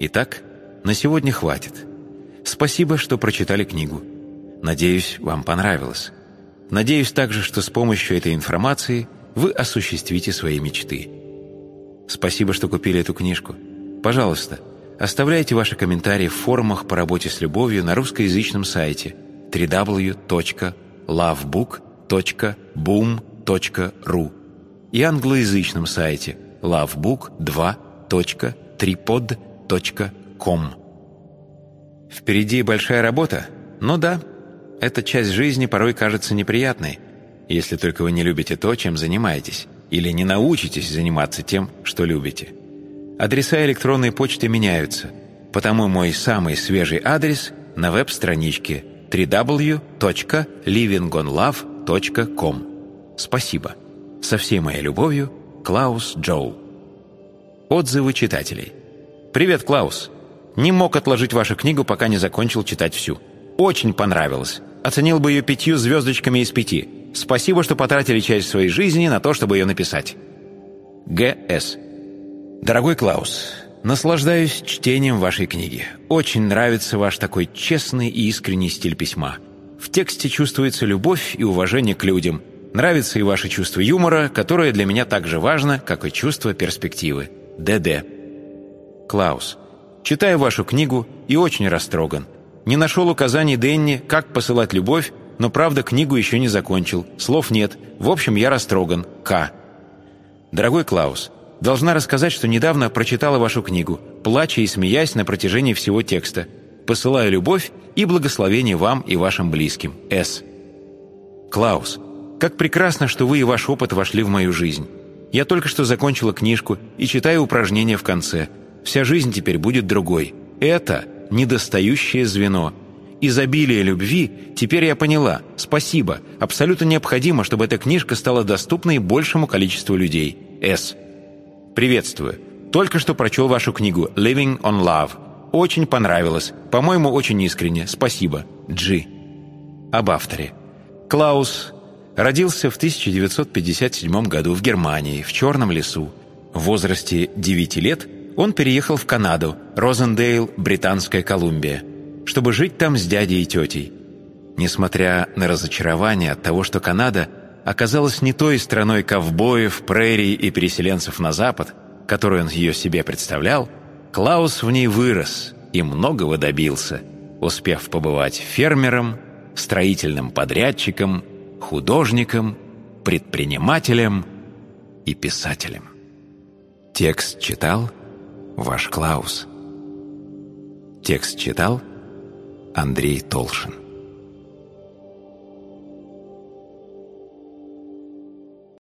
Итак, на сегодня хватит. Спасибо, что прочитали книгу. Надеюсь, вам понравилось. Надеюсь также, что с помощью этой информации вы осуществите свои мечты. Спасибо, что купили эту книжку. Пожалуйста, оставляйте ваши комментарии в форумах по работе с любовью на русскоязычном сайте www.lovebook.boom.ru и англоязычном сайте lovebook2.tripod.com. Впереди большая работа? Ну да, эта часть жизни порой кажется неприятной, если только вы не любите то, чем занимаетесь, или не научитесь заниматься тем, что любите. Адреса электронной почты меняются, потому мой самый свежий адрес на веб-страничке www.livingonlove.com. Спасибо. Со всей моей любовью, Клаус Джоул. Отзывы читателей. Привет, Клаус. Не мог отложить вашу книгу, пока не закончил читать всю. Очень понравилось. Оценил бы ее 5 звездочками из 5. Спасибо, что потратили часть своей жизни на то, чтобы ее написать. Г.С. Дорогой Клаус, наслаждаюсь чтением вашей книги. Очень нравится ваш такой честный и искренний стиль письма. В тексте чувствуется любовь и уважение к людям. Нравится и ваше чувство юмора, которое для меня так же важно, как и чувство перспективы. Д.Д. Клаус, читаю вашу книгу и очень растроган. Не нашел указаний Дэнни, как посылать любовь, но, правда, книгу еще не закончил. Слов нет. В общем, я растроган. К. Дорогой Клаус, должна рассказать, что недавно прочитала вашу книгу, плача и смеясь на протяжении всего текста. Посылаю любовь и благословение вам и вашим близким. С. Клаус, как прекрасно, что вы и ваш опыт вошли в мою жизнь. Я только что закончила книжку и читаю упражнения в конце. Вся жизнь теперь будет другой. Это недостающее звено. Изобилие любви, теперь я поняла. Спасибо. Абсолютно необходимо, чтобы эта книжка стала доступной большему количеству людей. С. Приветствую. Только что прочел вашу книгу «Living on Love». Очень понравилось. По-моему, очень искренне. Спасибо. G. Об авторе. Клаус родился в 1957 году в Германии, в Черном лесу. В возрасте 9 лет он переехал в Канаду, Розендейл, Британская Колумбия, чтобы жить там с дядей и тетей. Несмотря на разочарование от того, что Канада оказалась не той страной ковбоев, прерий и переселенцев на запад, которую он ее себе представлял, Клаус в ней вырос и многого добился, успев побывать фермером, строительным подрядчиком, художником, предпринимателем и писателем. Текст читал ваш Клаус. Текст читал Андрей Толшин.